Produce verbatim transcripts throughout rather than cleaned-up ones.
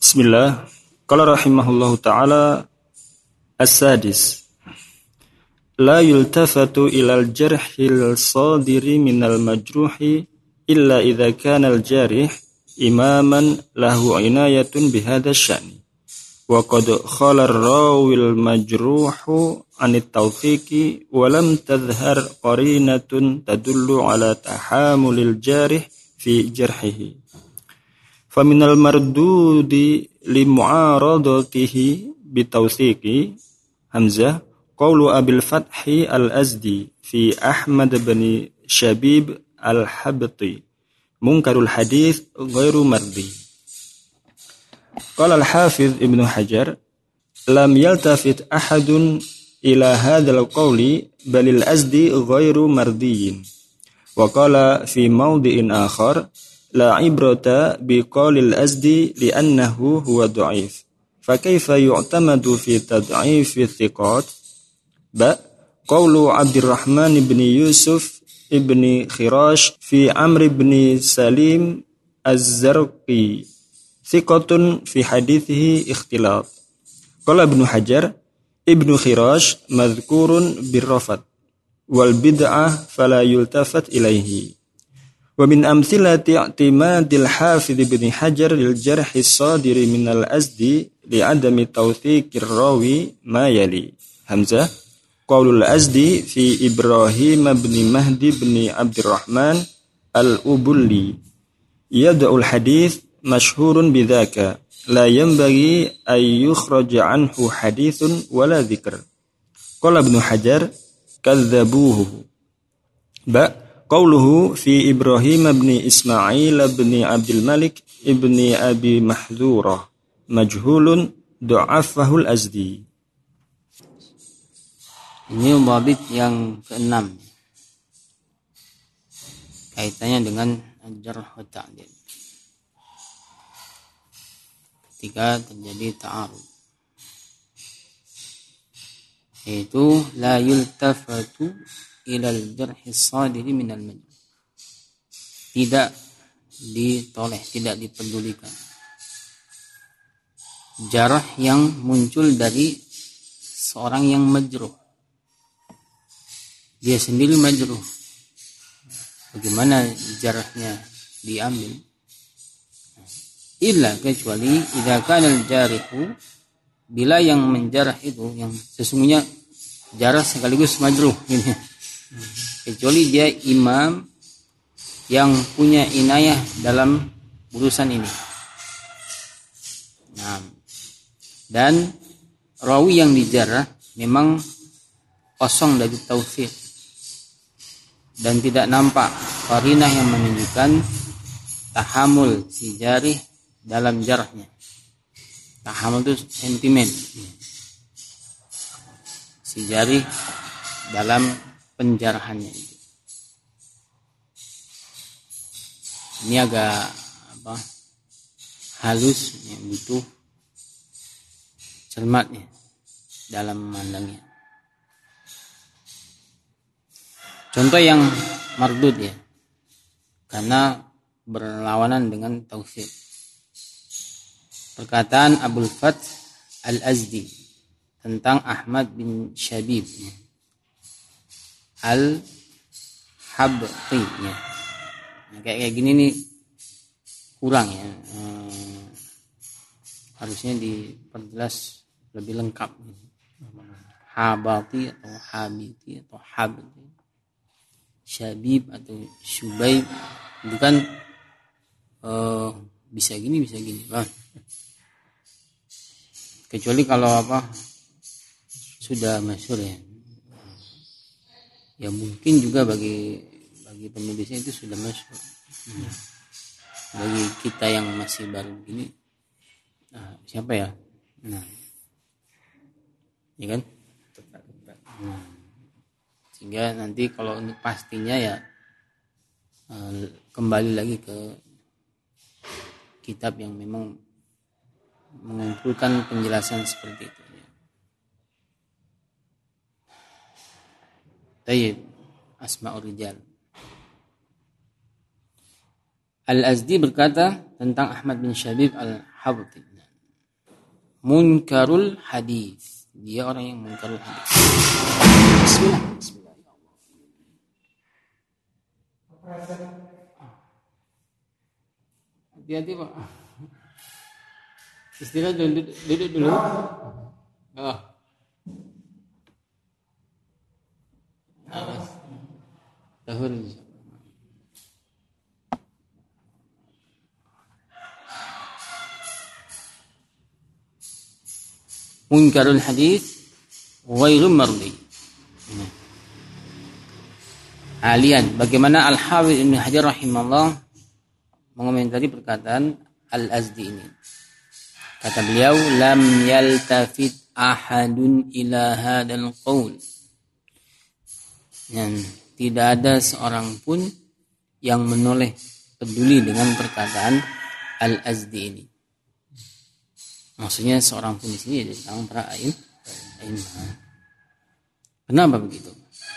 Bismillah. Qala rahimahullahu ta'ala as-sadis. La yultafatu ilal jarhil sadiri minal majruhi illa idha kana al-jarih imaman lahu inayatun bihadha sya'ni. Wa qad khala ar-rawil majruhu anit tawfiqi wa lam tadhhar qarinatun tadullu ala tahamulil jarih fi jarhihi. Faminal mardudi limu'aradatihi bitawthiqi Hamzah qawlu Abil Fathi al-Azdi fi Ahmad bin Shabib al-Habti munkarul hadith ghairu mardi. Qala al-Hafidh Ibnu Hajar lam yaltafit ahadun ila hadzal qawli balil Azdi ghairu mardiyin. Wa qala fi mawdi'in akhar la ibrata biqaulil Azdi li'annahu huwa dha'if. Fa kaifa yu'tamadu fi tad'if thiqat? Ba qaulu Abdurrahman ibn Yusuf ibn Khirash fi Amr ibn Salim Az-Zarqi thiqatun fi hadithihi ikhtilat. Qala Ibnu Hajar Ibnu Khirash madhkurun birrafat wal bid'ah fala yultafat ilaihi. Wa min amthilati i'timadil Hafidh Ibn Hajar lil jarhi sadiri minal Azdi li adami tawthiqir rawi ma yali. Hamzah qaulul Azdi fi Ibrahim ibn Mahdi ibn Abdurrahman al-Ubulli yad'ul hadith mashhurun bidzaka la yanbaghi ay yukhraja anhu hadithun wala dzikr. Qala Ibnu Hajar kadzabuhu. Ba qauluhu fi Ibrahim ibn Ismail ibn Abdul Malik ibn Abi Mahdzurah majhulun du'afahul Azdi. Ini babit yang keenam kaitannya dengan jarh wa ta'dil. Ketika terjadi ta'arud, yaitu la yultafatu ilal jarhi sadiri minal majruh, tidak ditoleh, tidak dipedulikan jarh yang muncul dari seorang yang majruh, dia sendiri majruh. Bagaimana jarhnya diambil? Illa kecuali idza kana al-jarihu, bila yang menjarah itu yang sesungguhnya jarh sekaligus majruh ini, kecuali dia imam yang punya inayah dalam urusan ini. Nah, dan rawi yang dijarah memang kosong dari taufiq dan tidak nampak qarinah yang menunjukkan tahamul si jarih dalam jarahnya. Tahamul itu sentimen si jarih dalam penjarahannya itu. Ini agak apa halus, yang butuh cermatnya dalam memandangnya. Contoh yang mardud ya, karena berlawanan dengan taufiq. Perkataan Abul Fath al-Azdi tentang Ahmad bin Shabib al-Habti ya. Nah, kayak kayak gini nih kurang ya. Hmm, harusnya diperjelas lebih lengkap. Habati atau Habiti atau Habti, Syabib atau Syubaib, itu kan uh, bisa gini bisa gini, bang. Kecuali kalau apa sudah masyhur ya. Ya mungkin juga bagi bagi penulisnya itu sudah masyhur. Hmm. Bagi kita yang masih baru begini, nah, siapa ya? Nah, ya kan? Hmm. Sehingga nanti kalau untuk pastinya ya kembali lagi ke kitab yang memang mengumpulkan penjelasan seperti itu. Tayyib, Asma'ur Rijal. Al-Azdi berkata tentang Ahmad bin Shabib al-Habti, munkarul hadis. Dia orang yang munkarul hadis. Bismillah. Bismillah. Hati-hati Pak. Istirahat dulu, duduk, duduk dulu. Oh. Awas. Tahun. Munkarul hadis ghairu mardi. Alian, bagaimana Al-Hafidz Ibnu Hajar rahimahullah mengomentari perkataan Al-Azdi ini. Kata beliau, lam yaltafit ahadun ila hadzal qaul. Dan tidak ada seorang pun yang menoleh peduli dengan perkataan Al-Azdi ini. Maksudnya seorang pun di sini dari kalangan para aim. Kenapa begitu?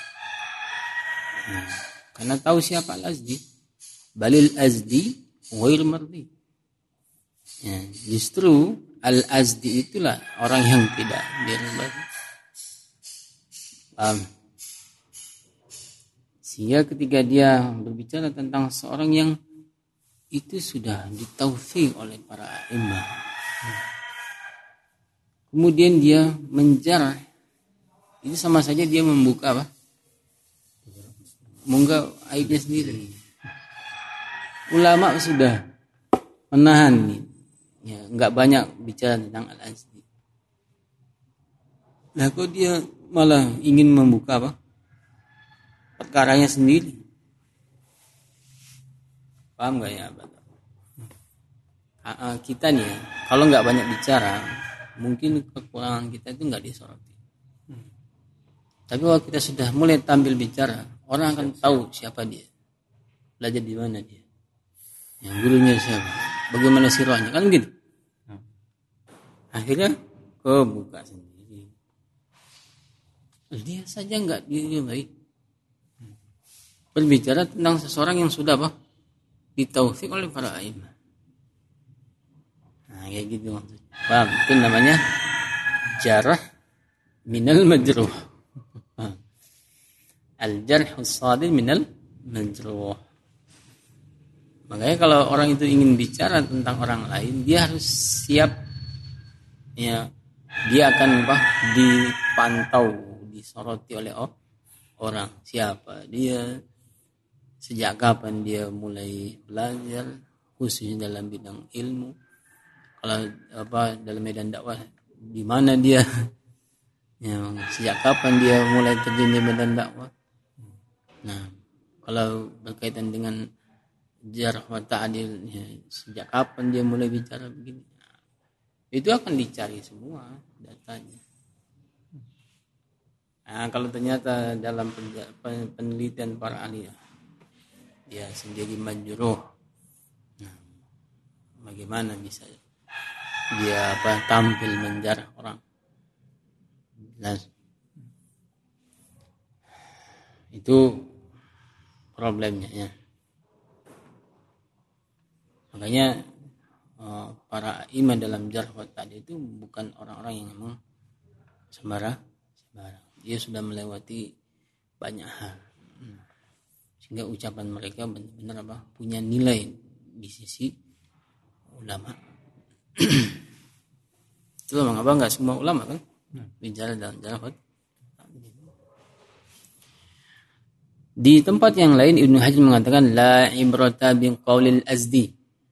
Nah, karena tahu siapa Al-Azdi. Balil Azdi ghair mardi. Ya, justru Al-Azdi itulah orang yang tidak diridhai. Paham? Sehingga ketika dia berbicara tentang seorang yang itu sudah ditaufik oleh para imam, kemudian dia menjarah, itu sama saja dia membuka apa? Membuka aibnya sendiri. Ulama sudah menahan, ya, nggak banyak bicara tentang Al-Azdi. Nah, kok dia malah ingin membuka apa? Perkaranya sendiri. Paham nggak ya, Abad? Kita nih, kalau nggak banyak bicara, mungkin kekurangan kita itu nggak disoroti. Tapi kalau kita sudah mulai tampil bicara, orang akan tahu siapa dia, belajar di mana dia, yang gurunya siapa, bagaimana sirahnya, kan gitu. Akhirnya kebuka sendiri. Dia saja nggak diridhai. Berbicara tentang seseorang yang sudah apa? Ditaufik oleh para a'immah. Nah, kayak gitu maksudnya. Paham? Itu namanya jarah minal majruh. Al-jarh as-sadir minal majruh. Makanya kalau orang itu ingin bicara tentang orang lain, dia harus siap, ya, dia akan apa? Dipantau, disoroti oleh orang. Siapa dia? Sejak kapan dia mulai belajar, khususnya dalam bidang ilmu. Kalau apa dalam medan dakwah, di mana dia, ya, sejak kapan dia mulai terjun di medan dakwah. Nah, kalau berkaitan dengan jarh wa ta'dil, ya, sejak kapan dia mulai bicara begini, nah, itu akan dicari semua datanya. Nah, kalau ternyata dalam penelitian para ahli dia sendiri majruh, nah, bagaimana bisa dia apa tampil menjarah orang? Nah, itu problemnya, ya. Makanya para imam dalam jarh wa ta'dil itu bukan orang-orang yang memang sembarang sembarang. Dia sudah melewati banyak hal, sehingga ucapan mereka benar-benar apa punya nilai di sisi ulama. Itu memang apa nggak semua ulama kan bicara dalam jarh wa ta'dil. Di tempat yang lain Ibnu Hajar mengatakan la ibrata bi qaulil Azdi.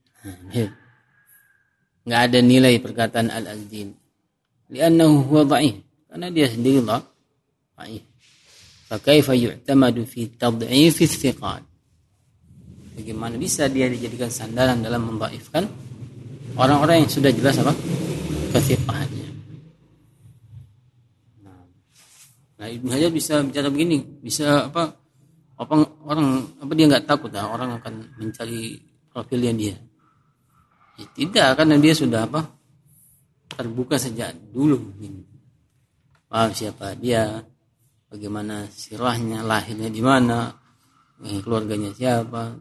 Nggak ada nilai perkataan Al-Azdi. Li'annahu huwa dha'if. Karena dia sendiri dha'if. Fa kaifa yu'tamadu fi tad'if ats-thiqat? Bagaimana bisa dia dijadikan sandaran dalam mendhaifkan orang-orang yang sudah jelas apa? Kethiqahannya. Nah, Ibnu Hajar bisa bicara begini, bisa apa? Apa orang apa dia nggak takut lah orang akan mencari profilnya dia. Ya, tidak, karena dia sudah apa? Terbuka sejak dulu. Paham siapa dia, bagaimana sirahnya, lahirnya di mana, keluarganya siapa,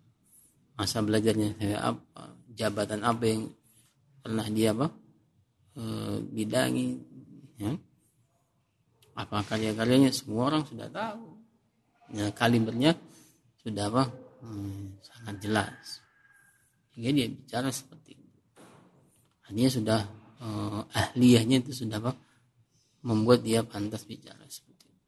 masa belajarnya apa, jabatan apa yang pernah dia apa uh, bidangi, ya. Apa karya-karyanya semua orang sudah tahu. Ya, kalibernya sudah apa? Hmm, sangat jelas. Sehingga dia bicara seperti itu. Artinya sudah uh, ahliyahnya itu sudah apa? Membuat dia pantas bicara seperti itu.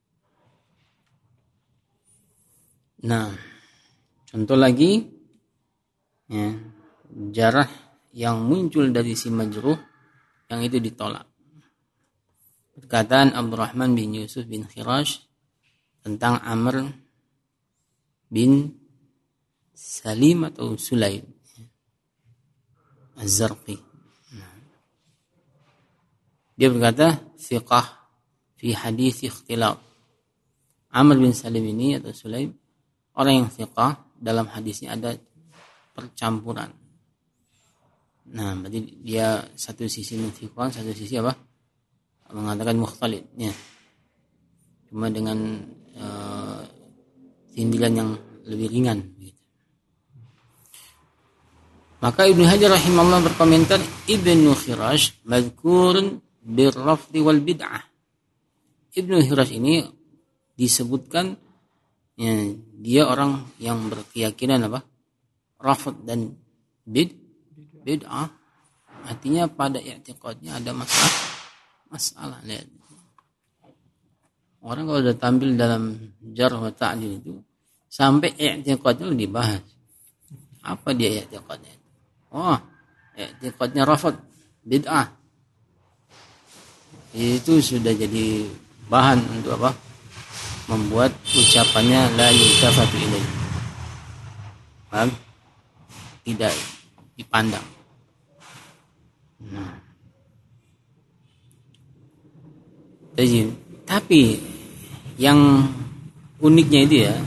Nah, contoh lagi, ya, jarah yang muncul dari si majruh yang itu ditolak. Perkataan Abdurrahman bin Yusuf bin Khirash tentang Amr bin Salim atau Sulaim Az-Zarqi. Dia berkata, thiqah fi hadis ikhtilaf. Amr bin Salim ini atau Sulaim orang yang thiqah, dalam hadisnya ada percampuran. Nah, berarti dia satu sisi menthiqah, satu sisi apa? Mengatakan mukhtalid, ya. Cuma dengan uh, sindiran yang lebih ringan gitu. Maka Ibnu Hajar rahimahullah berkomentar, Ibnu Khirash madhkurun birrafdi wal bid'ah. Ibnu Khirash ini disebutkan, ya, dia orang yang berkeyakinan apa? Rafd dan bid bid'ah. Artinya pada i'tiqadnya ada masalah. Masalah, lihat. Orang kalau sudah tampil dalam jarh wa ta'dil itu sampai i'tiqadnya dibahas. Apa dia i'tiqadnya? Oh, i'tiqadnya rafad, bid'ah. Itu sudah jadi bahan untuk apa? Membuat ucapannya la yultafatu ilaih. Paham? Tidak dipandang. Nah. Tapi yang uniknya itu, ya,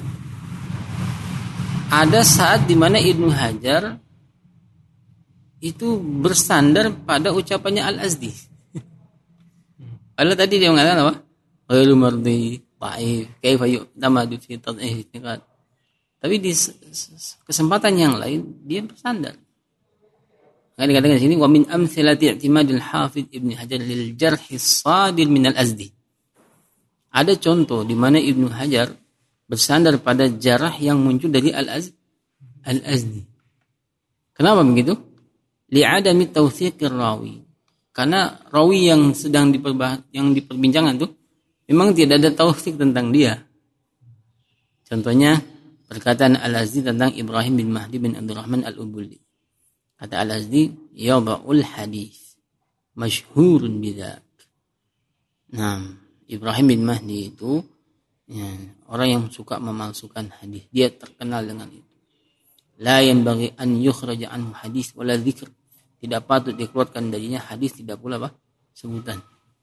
ada saat di mana Ibnu Hajar itu bersandar pada ucapannya Al-Azdi. Kalau tadi dia mengatakan apa? Ghairu mardi, dhaif, kaifa yu'tamadu fi tadhih istiqad. Tapi di kesempatan yang lain dia bersandar. Kan dikatakan di sini, wa min amthilati i'timadil Hafidz Ibnu Hajar lil jarh as-sadir min al-Azdi. Ada contoh di mana Ibnu Hajar bersandar pada jarah yang muncul dari al-Azdi. Al-Azdi. Kenapa begitu? Li'adami tawthiqir rawi. Karena rawi yang sedang diperbah- yang diperbincangkan itu memang tidak ada tauthik tentang dia. Contohnya perkataan Al-Azdi tentang Ibrahim bin Mahdi bin Abdurrahman Al-Ubulli. Kata Al-Azdi, yada'ul hadis masyhurun bidzak. Nah, Ibrahim bin Mahdi itu, ya, orang yang suka memalsukan hadis. Dia terkenal dengan itu. La yanbaghi an yukhraja anhu hadis wala dzikr. Tidak patut dikeluarkan darinya hadis, tidak pula apa? Sebutan.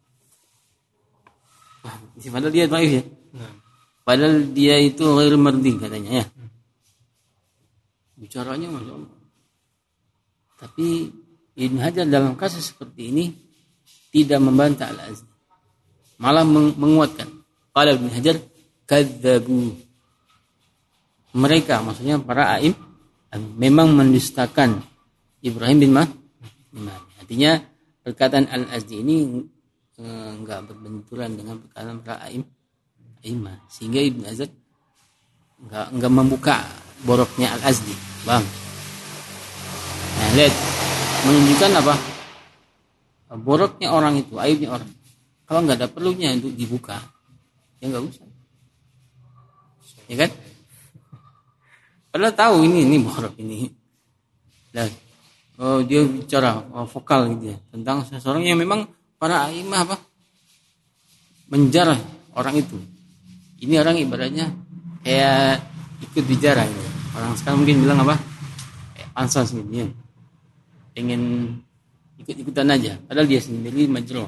Wah, padahal dia dhaif, ya. Padahal dia itu ghairu mardi katanya, ya. Bicaranya Masya Allah. Tapi Ibnu Hajar dalam kasus seperti ini tidak membantah Al-Azdi, malah menguatkan. Qala Ibnu Hajar kadzabu. Mereka, maksudnya para aim, memang mendustakan Ibrahim bin Mahdi. Artinya perkataan Al-Azdi ini enggak berbenturan dengan perkataan para aim, aimah, sehingga Ibnu Hajar enggak enggak membuka boroknya Al-Azdi, bang. Nah, lihat, menunjukkan apa? Boroknya orang itu, aibnya orang. Kalau nggak ada perlunya untuk dibuka, ya nggak usah, ya kan? Padahal tahu ini ini borok ini. Dan oh, dia bicara oh, vokal gitu ya, tentang seseorang yang memang para aimah apa? Menjarah orang itu. Ini orang ibaratnya kayak ikut bicara gitu. Orang sekarang mungkin bilang apa? Kayak pansos gitu ya. Pengen ikut-ikutan aja, padahal dia sendiri majruh.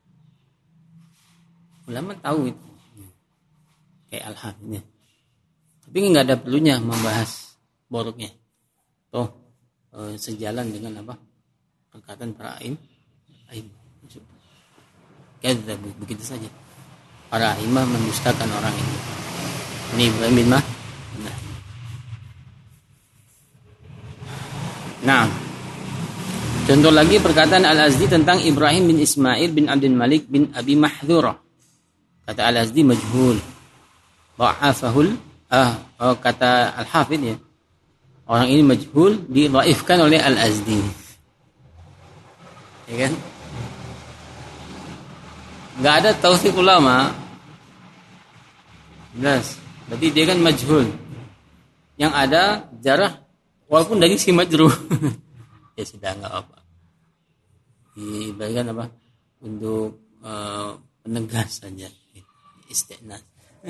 Ulama tahu itu, kayak Al-Hafidz. Tapi nggak ada perlunya membahas boroknya. Toh e, sejalan dengan apa? Perkataan para aim, aim. Kadzabu, begitu saja. Para imam mendustakan orang itu. Ini Ibrahim bin Mahdi. Nah, Contoh lagi perkataan Al-Azdi tentang Ibrahim bin Ismail bin Abdul Malik bin Abi Mahdhurah. Kata Al-Azdi majhul. Dha'afahul ah oh, kata Al-Hafidh ya. Orang ini majhul, didhaifkan oleh Al-Azdi. Ya kan? Enggak ada tausiq ulama. Jelas. Berarti dia kan majhul. Yang ada jarah walaupun dari si majruh. Ya sudah enggak apa. Diberikan apa? Untuk uh, penegas saja. Istiqnas.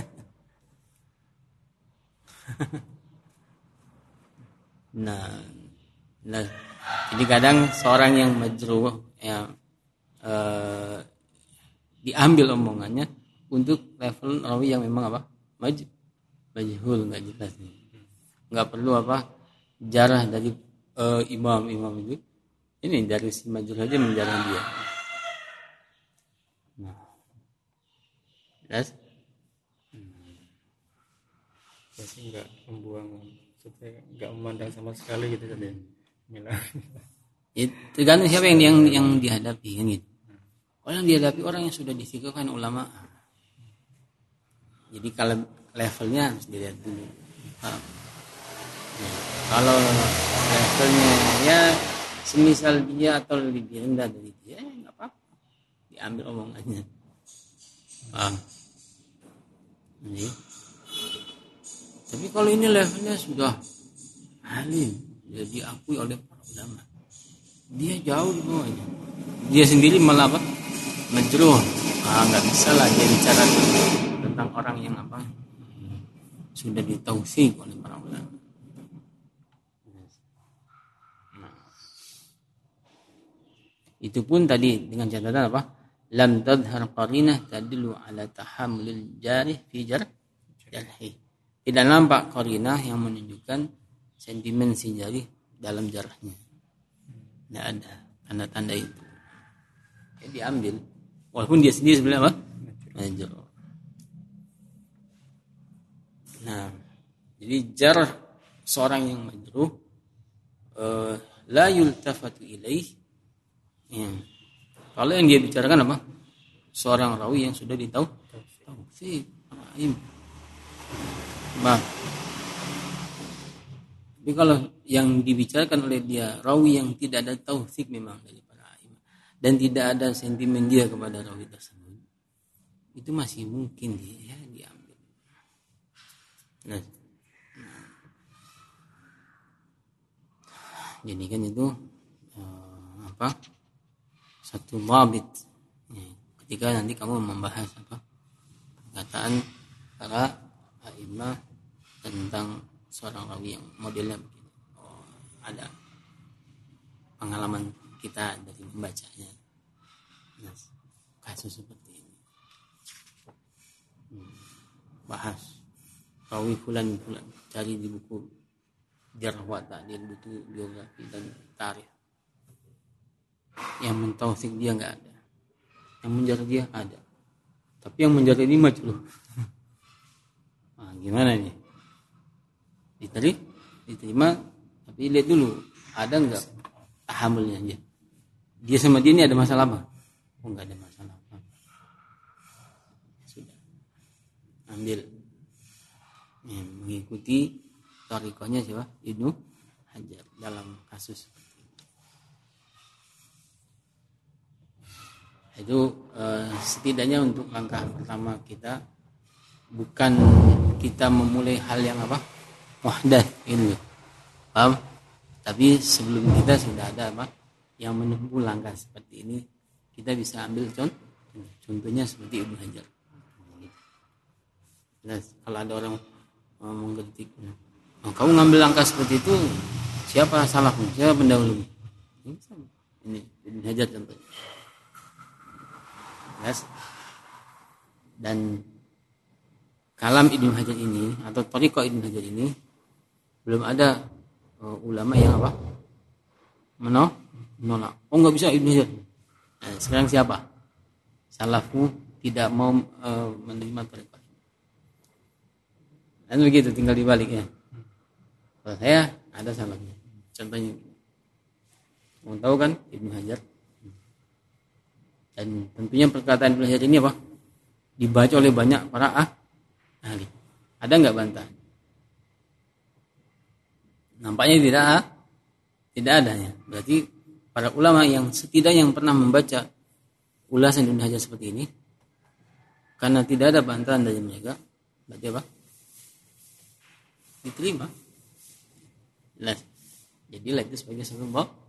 Nah, nah, jadi kadang seorang yang majruh yang uh, diambil omongannya untuk level rawi yang memang apa? Maj, majhul, enggak jelas. Enggak perlu apa? Jarah dari uh, imam-imam itu. Ini dari si majhul aja menjarah dia. Nah. Jelas? Pasti enggak membuang, maksudnya enggak memandang sama sekali gitu kan ya. Mila. Itu tergantung siapa yang yang yang dihadapi kan gitu. Kalau yang dihadapi orang yang sudah disikapkan ulama. Jadi kalau levelnya harus dilihat dulu. Nah, kalau levelnya ya semisal dia atau lebih rendah dari dia, ya enggak apa-apa. Diambil omongannya. Paham? Ini. Tapi kalau ini levelnya sudah alim, dia diakui oleh para ulama, dia jauh di bawahnya. Dia sendiri malah apa? Majruh. Ah, nggak bisa lah dia bicara tentang orang yang apa? Sudah ditausiq oleh para ulama. Nah. Itu pun tadi dengan catatan apa? Lam tadhhar qarinah tadullu ala tahammulil jarih fi jar jarhi. Tidak nampak qarinah yang menunjukkan sentimen si jarih dalam jarahnya. Tidak ada tanda-tanda itu. Ya, diambil. Walaupun dia sendiri sebenarnya apa? Majruh. Nah, jadi jarh seorang yang majruh uh, la yultafatu ilaih. Ya. Kalau yang dia bicarakan apa? Seorang rawi yang sudah ditahu tausiq, aim. Bang. Tapi kalau yang dibicarakan oleh dia rawi yang tidak ada tausiq memang dari para aim dan tidak ada sentimen dia kepada rawi tersebut, itu masih mungkin dia ya, diambil. Nah, nah. Jadi kan itu uh, apa? Satu dhabit. Ya, ketika nanti kamu membahas apa? Perkataan para a'immah tentang seorang rawi yang modelnya begini. Oh, ada pengalaman kita dari membacanya. Nah, kasus seperti ini. Hmm. Bahas rawi fulan fulan, cari di buku jarh wa ta'dil, buku biografi dan tarikh. Yang mentausiq dia enggak ada. Yang menjarah dia ada. Tapi yang menjarah ini majruh. Nah, gimana nih? Diterima, diterima, tapi lihat dulu ada enggak tahammulnya dia. Dia sama dia ini ada masalah apa? Oh, enggak ada masalah apa. Sudah. Ambil. Ya, mengikuti thariqahnya siapa? Ibnu Hajar dalam kasus itu eh, setidaknya untuk langkah pertama kita bukan kita memulai hal yang apa muhdath ini, paham? Tapi sebelum kita sudah ada apa yang menempuh langkah seperti ini, kita bisa ambil contoh, contohnya seperti Ibnu Hajar. Nah, kalau ada orang uh, mengkritik, oh, kamu ngambil langkah seperti itu, siapa salahmu? Siapa pendahulumu? Ini sama. Ini Ibnu Hajar contohnya. Yes. Dan kalam Ibnu Hajar ini atau thariqah Ibnu Hajar ini belum ada uh, ulama yang apa menolak, menolak. Oh, nggak bisa Ibnu Hajar. Nah, sekarang siapa? Salafmu tidak mau uh, menerima thariqah. Dan begitu, tinggal dibalik ya. Kalau saya ada salafnya. Contohnya Kamu tahu kan Ibnu Hajar? Dan tentunya perkataan Ibnu Hajar ini apa? Dibaca oleh banyak para ah, ahli. Ada nggak bantahan? Nampaknya tidak, tidak adanya. Berarti para ulama yang setidaknya yang pernah membaca ulasan Ibnu Hajar seperti ini, karena tidak ada bantahan dari mereka, berarti apa? Diterima. Jelas. Jadilah itu sebagai satu